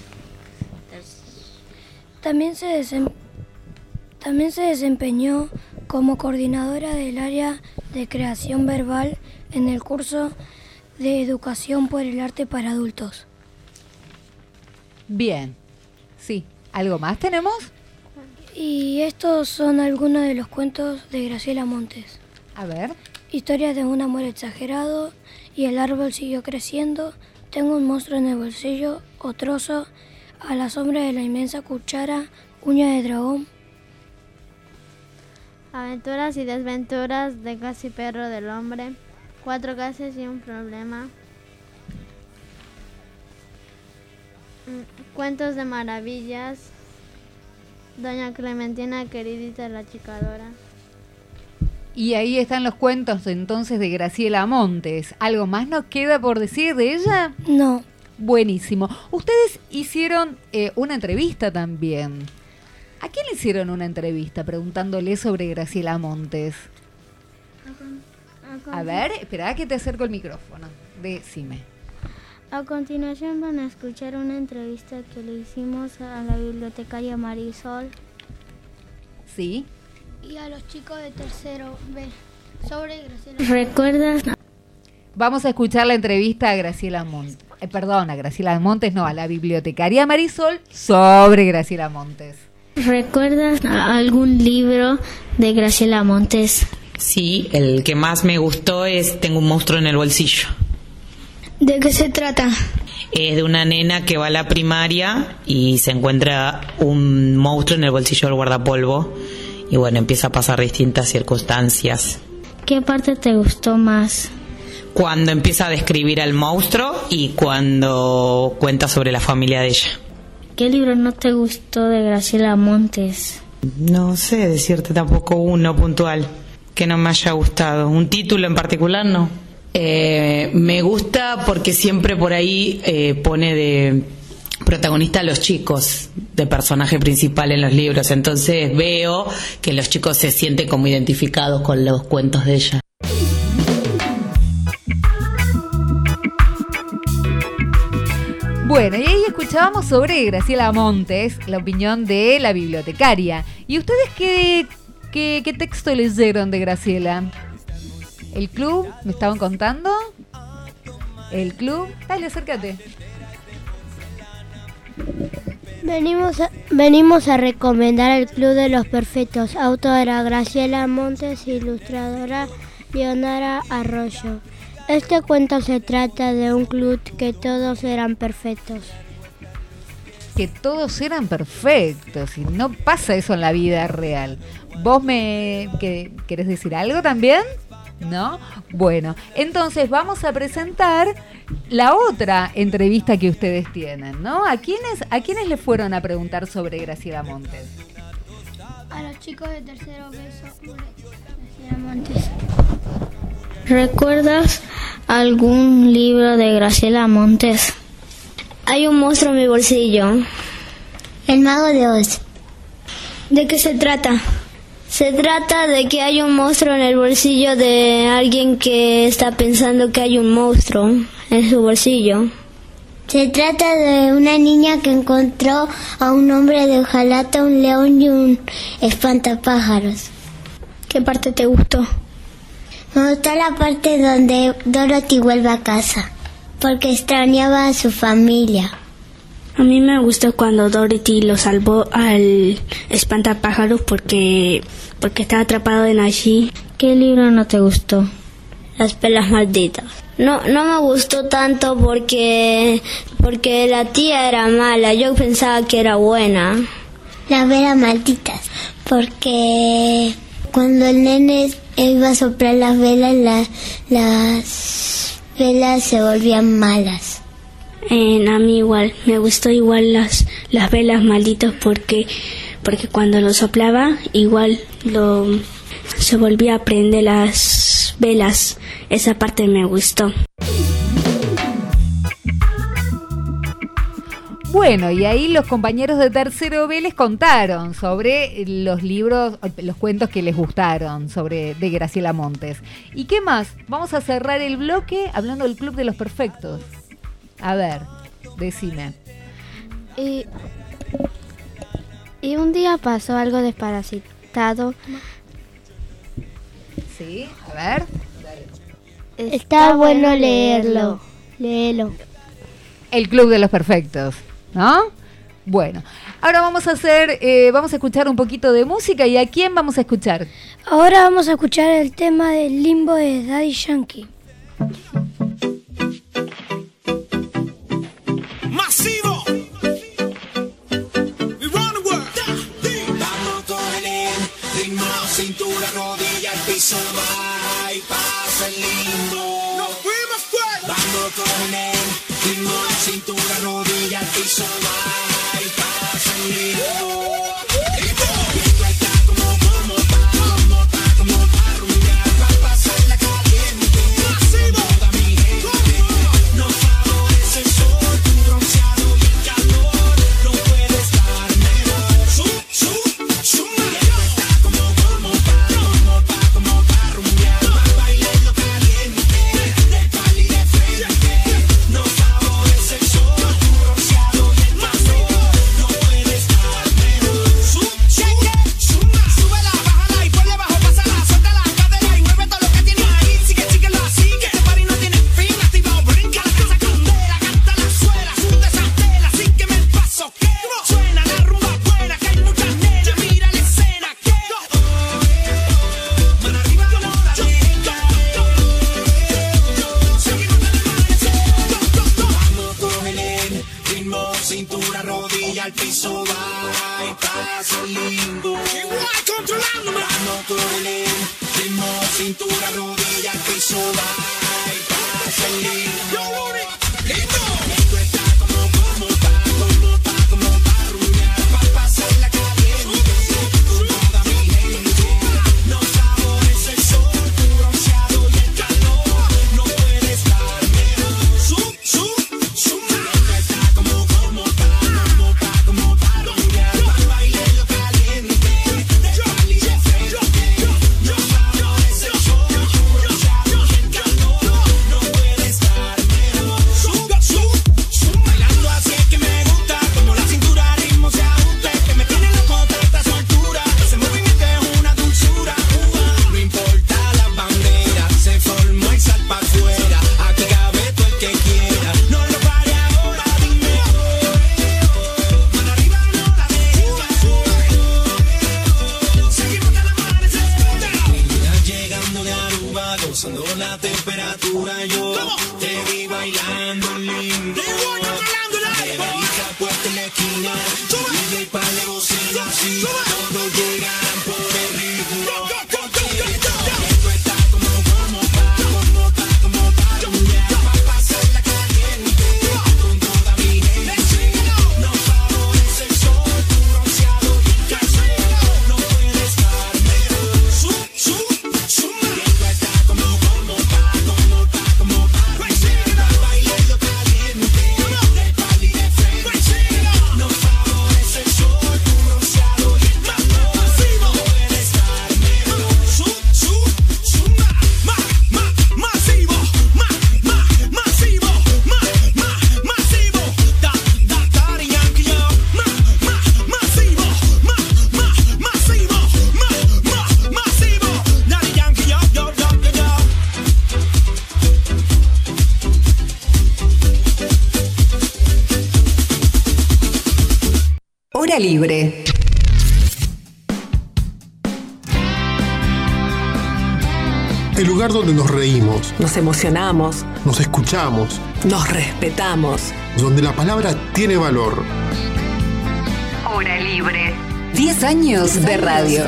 También se, desem- también se desempeñó como coordinadora del área de creación verbal en el curso de Educación por el Arte para Adultos. Bien, sí. ¿Algo más tenemos? Y estos son algunos de los cuentos de Graciela Montes. A ver. Historias de un amor exagerado y el árbol siguió creciendo. Tengo un monstruo en el bolsillo o trozo. A la sombra de la inmensa cuchara, uña de dragón. Aventuras y desventuras de Casi Perro del Hombre. Cuatro gases y un problema. Cuentos de maravillas. Doña Clementina Queridita la Chicadora. Y ahí están los cuentos entonces de Graciela Montes. ¿Algo más nos queda por decir de ella? No. Buenísimo. Ustedes hicieron eh, una entrevista también. ¿A quién le hicieron una entrevista preguntándole sobre Graciela Montes? A ver, espera que te acerco el micrófono. Decime. A continuación van a escuchar una entrevista que le hicimos a la bibliotecaria Marisol. Sí. Y a los chicos de tercero B sobre Graciela. ¿Recuerdas? Vamos a escuchar la entrevista a Graciela Montes. Eh, perdón, a Graciela Montes, no, a la bibliotecaria Marisol sobre Graciela Montes. ¿Recuerdas algún libro de Graciela Montes? Sí, el que más me gustó es Tengo un monstruo en el bolsillo. ¿De qué se trata? Es de una nena que va a la primaria y se encuentra un monstruo en el bolsillo del guardapolvo y bueno, empieza a pasar distintas circunstancias. ¿Qué parte te gustó más? Cuando empieza a describir al monstruo y cuando cuenta sobre la familia de ella. ¿Qué libro no te gustó de Graciela Montes? No sé decirte tampoco uno puntual que no me haya gustado. ¿Un título en particular no? Eh, me gusta porque siempre por ahí eh, pone de protagonista a los chicos, de personaje principal en los libros. Entonces veo que los chicos se sienten como identificados con los cuentos de ella. Bueno, y ahí escuchábamos sobre Graciela Montes, la opinión de la bibliotecaria. ¿Y ustedes qué, qué, qué texto leyeron de Graciela? ¿El club? ¿Me estaban contando? ¿El club? Dale, acércate. Venimos a, venimos a recomendar el Club de los Perfectos. Autora Graciela Montes, ilustradora Leonara Arroyo. Este cuento se trata de un club que todos eran perfectos. Que todos eran perfectos y no pasa eso en la vida real. ¿Vos me que, querés decir algo también? ¿No? Bueno, entonces vamos a presentar la otra entrevista que ustedes tienen, ¿no? ¿A quiénes, a quiénes le fueron a preguntar sobre Graciela Montes? A los chicos de tercero B sobre Graciela Montes. ¿Recuerdas algún libro de Graciela Montes? Hay un monstruo en mi bolsillo. El Mago de Oz. ¿De qué se trata? Se trata de que hay un monstruo en el bolsillo de alguien que está pensando que hay un monstruo en su bolsillo. Se trata de una niña que encontró a un hombre de hojalata, un león y un espantapájaros. ¿Qué parte te gustó? Me gustó la parte donde Dorothy vuelve a casa, porque extrañaba a su familia. A mí me gustó cuando Dorothy lo salvó al espantapájaros porque, porque estaba atrapado en allí. ¿Qué libro no te gustó? Las pelas malditas. No, no me gustó tanto porque, porque la tía era mala, yo pensaba que era buena. Las velas malditas, porque cuando el nene iba a soplar las velas, la, las velas se volvían malas. Eh, a mí igual, me gustó igual las, las velas malditas porque, porque cuando lo soplaba igual lo, se volvía a prender las velas. Esa parte me gustó. Bueno, y ahí los compañeros de tercero B les contaron sobre los libros, los cuentos que les gustaron sobre de Graciela Montes. ¿Y qué más? Vamos a cerrar el bloque hablando del Club de los Perfectos. A ver, decime. Y, y un día pasó algo desparasitado. Sí, a ver. Está, Está bueno leerlo. Léelo. El Club de los Perfectos, ¿no? Bueno, ahora vamos a hacer, eh, vamos a escuchar un poquito de música. ¿Y a quién vamos a escuchar? Ahora vamos a escuchar el tema del Limbo de Daddy Yankee. Masivo. We run the world. Vamos con el ritmo, cintura, rodilla, el piso, va y pasa el limbo. Nos fuimos fuera. Vamos con el ritmo, cintura, rodilla, el piso, va y pasa el limbo. Nos favorece el sol. cintura, rodilla, al piso, va y pasa el lindo. ¡Listo! Esto está como, como, pa, como, pa, como pa rumbear, pa' pasarla caliente, con toda mi gente. No sabores el sol, tu bronceado y el calor, no puede estar mejor. Sub, sub, sub. Esto está como, como, pa, como, pa, como pa rumbear, pa' bailar lo caliente, de pal y de frente. No sabores el sol, tu bronceado y el calor, no puede estar mejor. Sub, sub, sub. Bailando así es que me gusta, como la cintura al ritmo se ajusta, que me tiene loco tanta soltura, ese movimiento es una dulzura. Uva. No importa la bandera, se formó y sal pa' afuera, aquí cabe todo el que quiera, no lo pare ahora, dime oh, mano arriba no la dejes, seguimos hasta el amanecer. Estás llegando de Aruba, gozando la temperatura, yo te vi bailando lindo, de varita puesta en la esquina, D J pa' de bocina, así todos llegan por el ritmo. Esto está como, como pa, como pa, como pa rumbear, pa' pasarla caliente, con toda mi gente. No favorece el sol, tu bronceado y el calor, no puede estar mejor. Sub, sub, sub. Esto está como, como pa, como pa, como pa rumbear, pa' bailar lo caliente, de pal y de frente. No favorece el sol, tu bronceado y el calor, no puede estar mejor. Sub, sub, sub. Ma, ma, ma, masivo, ma, ma, masivo, ma, ma, masivo. Da, da, Daddy Yankee, yo. Ma, ma, masivo, ma, ma, masivo, ma, ma, masivo. Daddy Yankee, yo, yo, yo, yo, yo. Hora libre. El lugar donde nos reímos, Nos emocionamos, nos escuchamos, nos respetamos. donde la palabra tiene valor. Hora libre. diez años de radio.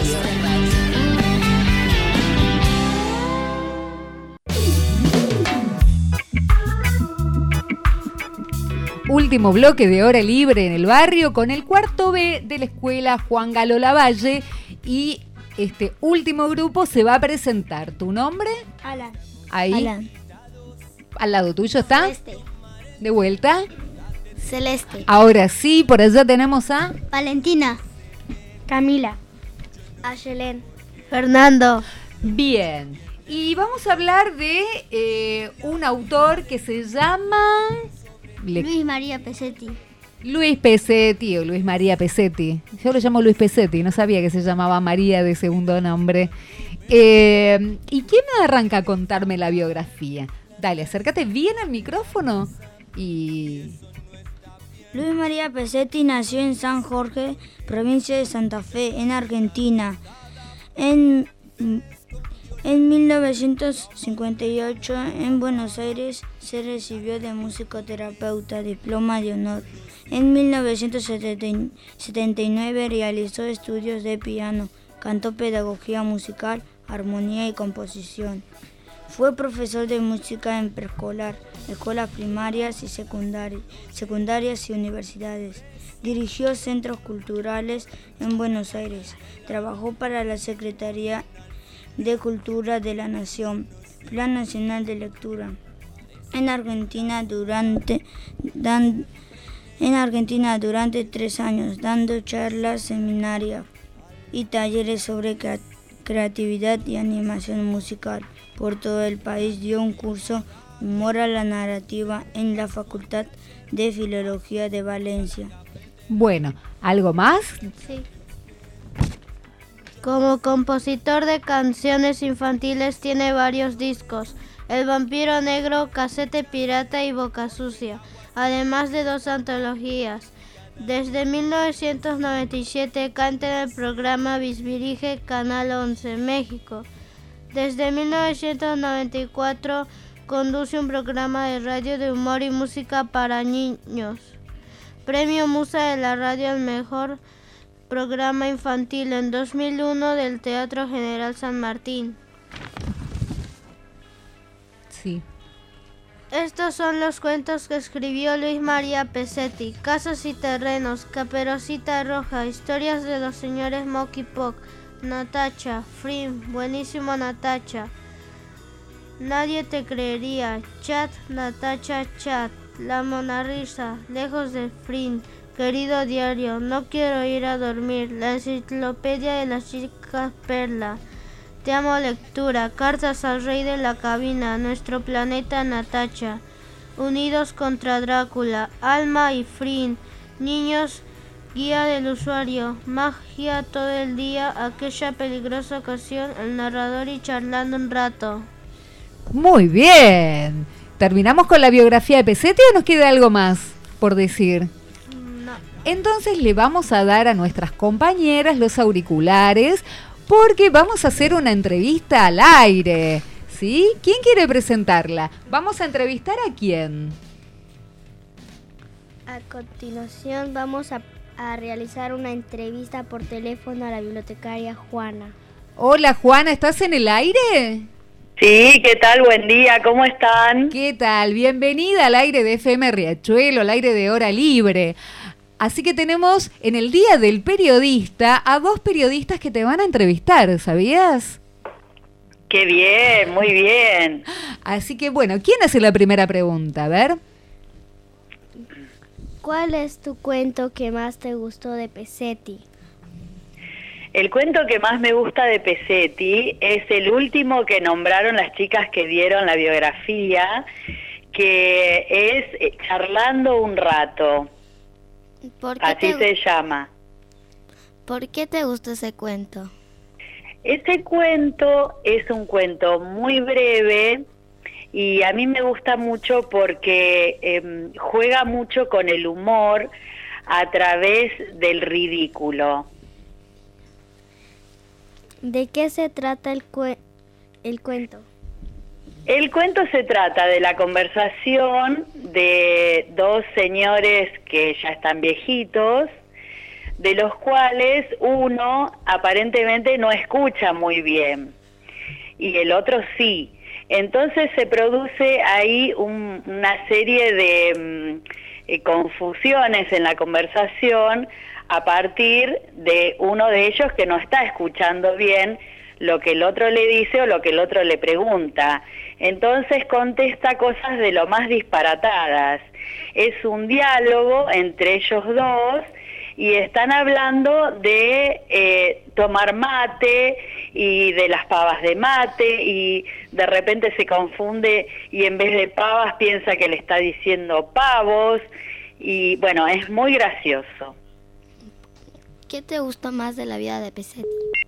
Último bloque de Hora Libre en el barrio con el cuarto B de la escuela Juan Galo Lavalle y este último grupo se va a presentar. ¿Tu nombre? Alan. Ahí. Alan. ¿Al lado tuyo está? Celeste. ¿De vuelta? Celeste. Ahora sí, por allá tenemos a... Valentina. Camila. Ayelén. Fernando. Bien. Y vamos a hablar de eh, un autor que se llama... Le- Luis María Pesetti. Luis Pesetti o Luis María Pesetti. Yo lo llamo Luis Pesetti, no sabía que se llamaba María de segundo nombre. Eh, ¿Y quién me arranca a contarme la biografía? Dale, acércate bien al micrófono y... Luis María Pesetti nació en San Jorge, provincia de Santa Fe, en Argentina. En, en mil novecientos cincuenta y ocho, en Buenos Aires, se recibió de musicoterapeuta, diploma de honor. En mil novecientos setenta y nueve realizó estudios de piano, cantó pedagogía musical, armonía y composición. Fue profesor de música en preescolar, escuelas primarias y secundari- secundarias y universidades. Dirigió centros culturales en Buenos Aires. Trabajó para la Secretaría de Cultura de la Nación, Plan Nacional de Lectura. En Argentina durante, dan, en Argentina durante tres años, dando charlas, seminarios y talleres sobre crea- creatividad y animación musical. Por todo el país dio un curso Humor a la Narrativa en la Facultad de Filología de Valencia. Bueno, ¿algo más? Sí. Como compositor de canciones infantiles tiene varios discos: El vampiro negro, Casete pirata y Boca sucia, además de dos antologías. Desde mil novecientos noventa y siete canta en el programa Bisbirige, Canal once, México. Desde mil novecientos noventa y cuatro conduce un programa de radio de humor y música para niños. Premio Musa de la Radio al mejor programa infantil en dos mil uno del Teatro General San Martín. Sí. Estos son los cuentos que escribió Luis María Pesetti: Casas y terrenos, Caperucita Roja, Historias de los señores Mocky Pock, Natacha, Frim, buenísimo Natacha, Nadie te creería, Chat, Natacha, Chat, La Monarrisa, Lejos de Frim, Querido diario, No quiero ir a dormir, La enciclopedia de las chicas Perla, Te amo lectura, Cartas al rey de la cabina, Nuestro planeta Natacha, Unidos contra Drácula, Alma y Frin, Niños, Guía del usuario, Magia todo el día, Aquella peligrosa ocasión, El narrador y charlando un rato. Muy bien. ¿Terminamos con la biografía de Pesetti o nos queda algo más por decir? No. Entonces le vamos a dar a nuestras compañeras los auriculares porque vamos a hacer una entrevista al aire, ¿sí? ¿Quién quiere presentarla? ¿Vamos a entrevistar a quién? A continuación vamos a, a realizar una entrevista por teléfono a la bibliotecaria Juana. Hola Juana, ¿estás en el aire? Sí, ¿qué tal? Buen día, ¿cómo están? ¿Qué tal? Bienvenida al aire de F M Riachuelo, al aire de Hora Libre. Así que tenemos en el Día del Periodista a dos periodistas que te van a entrevistar, ¿sabías? Qué bien, muy bien. Así que bueno, ¿quién hace la primera pregunta? A ver. ¿Cuál es tu cuento que más te gustó de Pesetti? El cuento que más me gusta de Pesetti es el último que nombraron las chicas que dieron la biografía, que es Charlando un rato. ¿Por qué Así te... se llama. ¿Por qué te gustó ese cuento? Este cuento es un cuento muy breve y a mí me gusta mucho porque eh, juega mucho con el humor a través del ridículo. ¿De qué se trata el, cue- el cuento? El cuento se trata de la conversación de dos señores que ya están viejitos, de los cuales uno aparentemente no escucha muy bien y el otro sí. Entonces se produce ahí un, una serie de mm, eh, confusiones en la conversación a partir de uno de ellos que no está escuchando bien lo que el otro le dice o lo que el otro le pregunta. Entonces contesta cosas de lo más disparatadas. Es un diálogo entre ellos dos y están hablando de eh, tomar mate y de las pavas de mate y de repente se confunde y en vez de pavas piensa que le está diciendo pavos y bueno, es muy gracioso. ¿Qué te gustó más de la vida de Pesetti?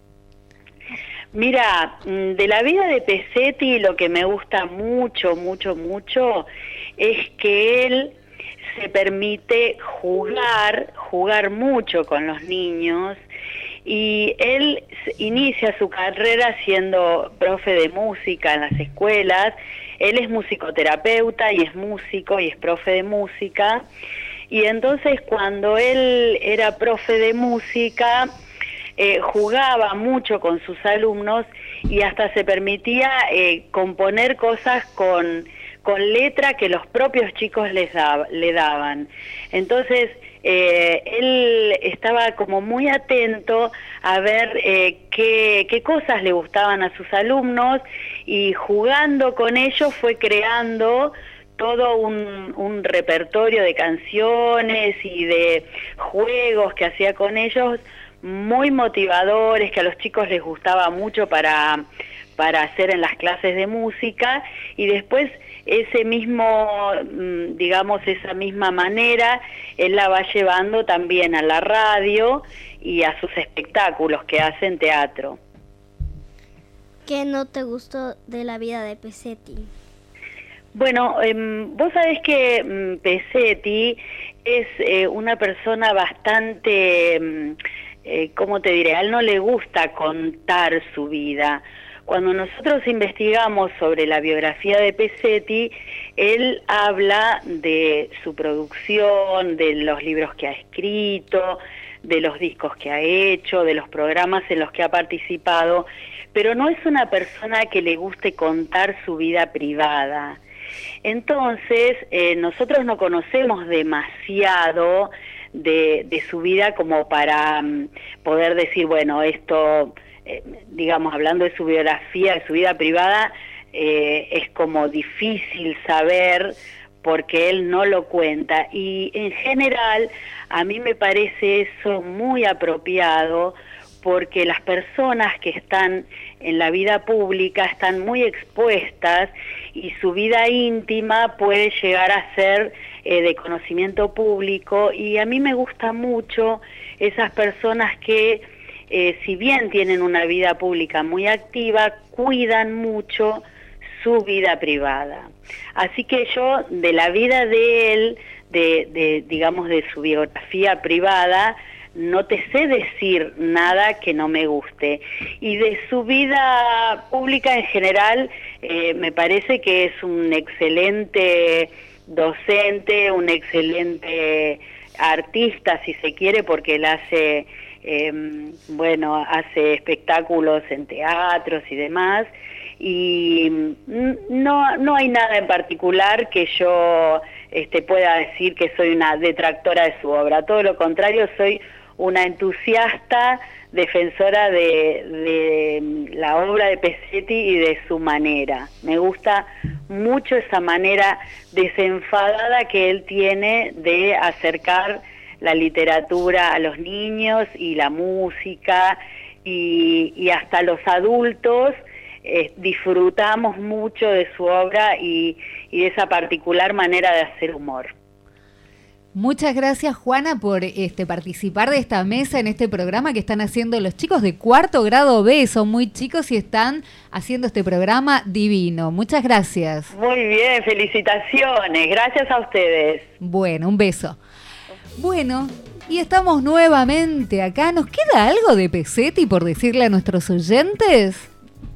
Mira, de la vida de Pesetti lo que me gusta mucho, mucho, mucho es que él se permite jugar, jugar mucho con los niños y él inicia su carrera siendo profe de música en las escuelas. Él es musicoterapeuta y es músico y es profe de música. Y entonces cuando él era profe de música, eh, jugaba mucho con sus alumnos y hasta se permitía eh, componer cosas con, con letra que los propios chicos les daba, le daban. Entonces eh, él estaba como muy atento a ver eh, qué, qué cosas le gustaban a sus alumnos y jugando con ellos fue creando todo un, un repertorio de canciones y de juegos que hacía con ellos muy motivadores, que a los chicos les gustaba mucho para, para hacer en las clases de música y después ese mismo, digamos, esa misma manera él la va llevando también a la radio y a sus espectáculos que hace en teatro. ¿Qué no te gustó de la vida de Pesetti? Bueno, eh, vos sabés que eh, Pesetti es eh, una persona bastante, eh, ¿cómo te diré? A él no le gusta contar su vida. Cuando nosotros investigamos sobre la biografía de Pesetti, él habla de su producción, de los libros que ha escrito, de los discos que ha hecho, de los programas en los que ha participado, pero no es una persona que le guste contar su vida privada. Entonces, eh, nosotros no conocemos demasiado de, de su vida como para um, poder decir, bueno, esto, eh, digamos, hablando de su biografía, de su vida privada, eh, es como difícil saber porque él no lo cuenta. Y en general, a mí me parece eso muy apropiado, porque las personas que están en la vida pública están muy expuestas y su vida íntima puede llegar a ser eh, de conocimiento público, y a mí me gusta mucho esas personas que, eh, si bien tienen una vida pública muy activa, cuidan mucho su vida privada. Así que yo, de la vida de él, de, de digamos, de su biografía privada, no te sé decir nada que no me guste. Y de su vida pública en general, eh, me parece que es un excelente docente, un excelente artista, si se quiere, porque él hace, eh, bueno, hace espectáculos en teatros y demás. Y no, no hay nada en particular que yo este, pueda decir que soy una detractora de su obra. Todo lo contrario, soy una entusiasta defensora de, de la obra de Pesetti y de su manera. Me gusta mucho esa manera desenfadada que él tiene de acercar la literatura a los niños y la música, y, y hasta los adultos eh, disfrutamos mucho de su obra y, y de esa particular manera de hacer humor. Muchas gracias, Juana, por este participar de esta mesa en este programa que están haciendo los chicos de cuarto grado B. Son muy chicos y están haciendo este programa divino. Muchas gracias. Muy bien, felicitaciones. Gracias a ustedes. Bueno, un beso. Bueno, y estamos nuevamente acá. ¿Nos queda algo de Pesetti por decirle a nuestros oyentes?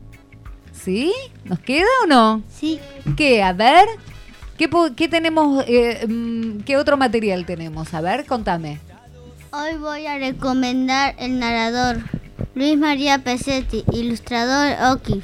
¿Sí? ¿Nos queda o no? Sí. ¿Qué? A ver... ¿Qué, qué tenemos? Eh, ¿Qué otro material tenemos? A ver, contame. Hoy voy a recomendar El narrador, Luis María Pesetti, ilustrador O'Keeffe.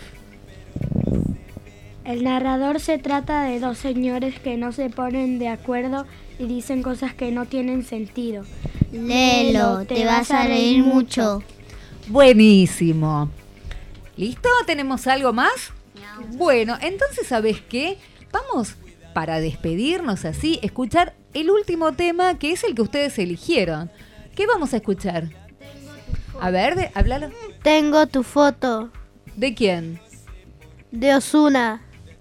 El narrador se trata de dos señores que no se ponen de acuerdo y dicen cosas que no tienen sentido. Léelo, te vas a reír mucho. Buenísimo. ¿Listo? ¿Tenemos algo más? No. Bueno, entonces, ¿sabes qué? Vamos... para despedirnos así, escuchar el último tema, que es el que ustedes eligieron. ¿Qué vamos a escuchar? A ver, de, háblalo. Tengo tu foto. ¿De quién? De Ozuna.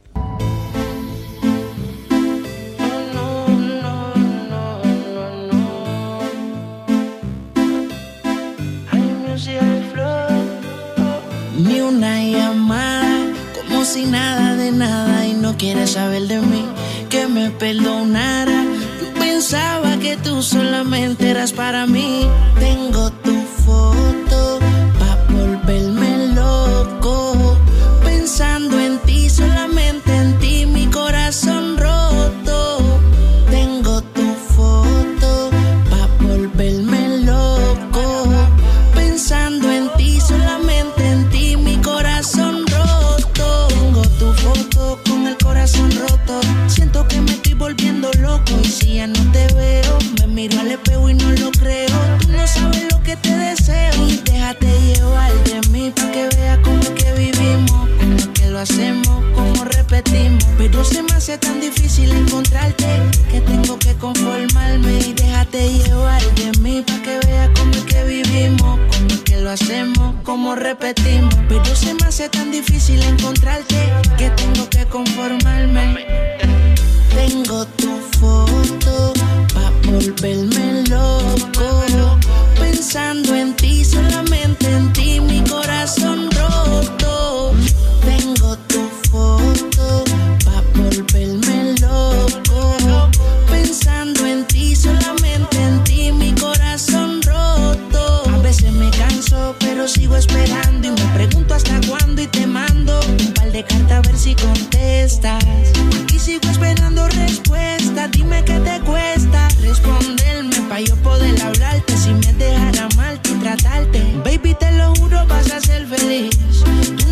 Ni una llamada, como si nada de nada, y no quieres saber de mí, que me perdonara. Yo pensaba que tú solamente eras para mí. Tengo tu foto pa' volverme loco, pensando en ti, solamente en ti, mi corazón roto. Tengo tu foto pa' volverme loco, pensando en ti, solamente en ti, mi corazón roto. Tengo tu foto con el corazón roto, siento que me estoy volviendo loco, y si ya no te veo, me miro al espejo y no lo creo. Tú no sabes lo que te deseo, y déjate llevar de mí pa' que veas cómo es que vivimos, cómo es que lo hacemos, cómo repetimos. Pero se me hace tan difícil encontrarte que tengo que conformarme, y déjate llevar de mí pa' que veas cómo es que vivimos, cómo es que lo hacemos, cómo repetimos. Pero se me hace tan difícil encontrarte que tengo que conformarme. Tengo tu foto pa' volverme loco, pensando en ti, solamente en ti, mi corazón roto. Tengo tu foto pa' volverme loco, pensando en ti, solamente en ti, mi corazón roto. A veces me canso, pero sigo esperando, y me pregunto hasta cuándo, y te mando un par de cartas a ver si contestas. Aquí sigo esperando respuesta, dime qué te cuesta responderme pa' yo poder hablarte, si me dejara amarte y tratarte. Baby, te lo juro, vas a ser feliz. Tú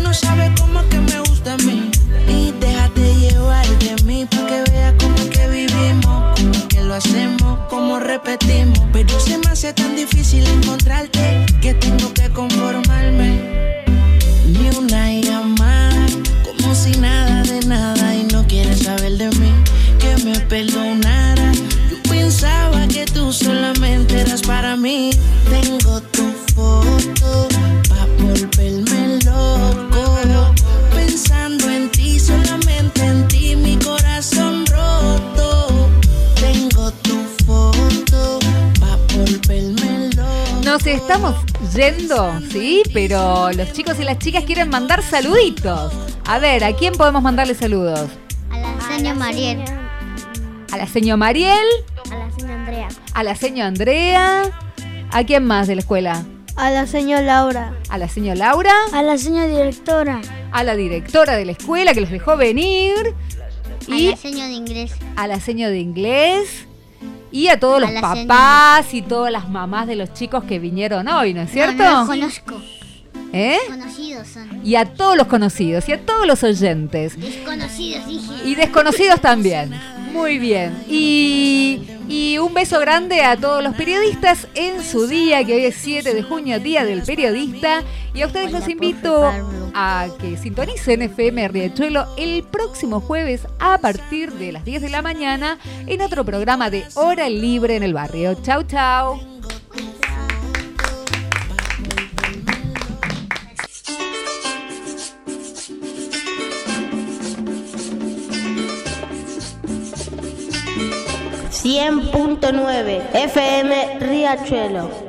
estamos yendo, ¿sí? Pero los chicos y las chicas quieren mandar saluditos. A ver, ¿a quién podemos mandarle saludos? A la señora Mariel. A la señora Mariel. A la señora Andrea. A la señora Andrea. ¿A quién más de la escuela? A la señora Laura. A la señora Laura. A la señora directora. A la directora de la escuela que los dejó venir. Y a la señora de inglés. A la señora de inglés. Y a todos A los la papás señora. Y todas las mamás de los chicos que vinieron hoy, ¿no es cierto? No, no los conozco. ¿Eh? Conocidos son. Y a todos los conocidos y a todos los oyentes. Desconocidos, dije. Y desconocidos también. Muy bien. Y, y un beso grande a todos los periodistas en su día, que hoy es siete de junio, Día del Periodista. Y a ustedes los invito a que sintonicen F M Riachuelo el próximo jueves a partir de las diez de la mañana en otro programa de Hora Libre en el Barrio. Chau, chau. cien punto nueve F M Riachuelo.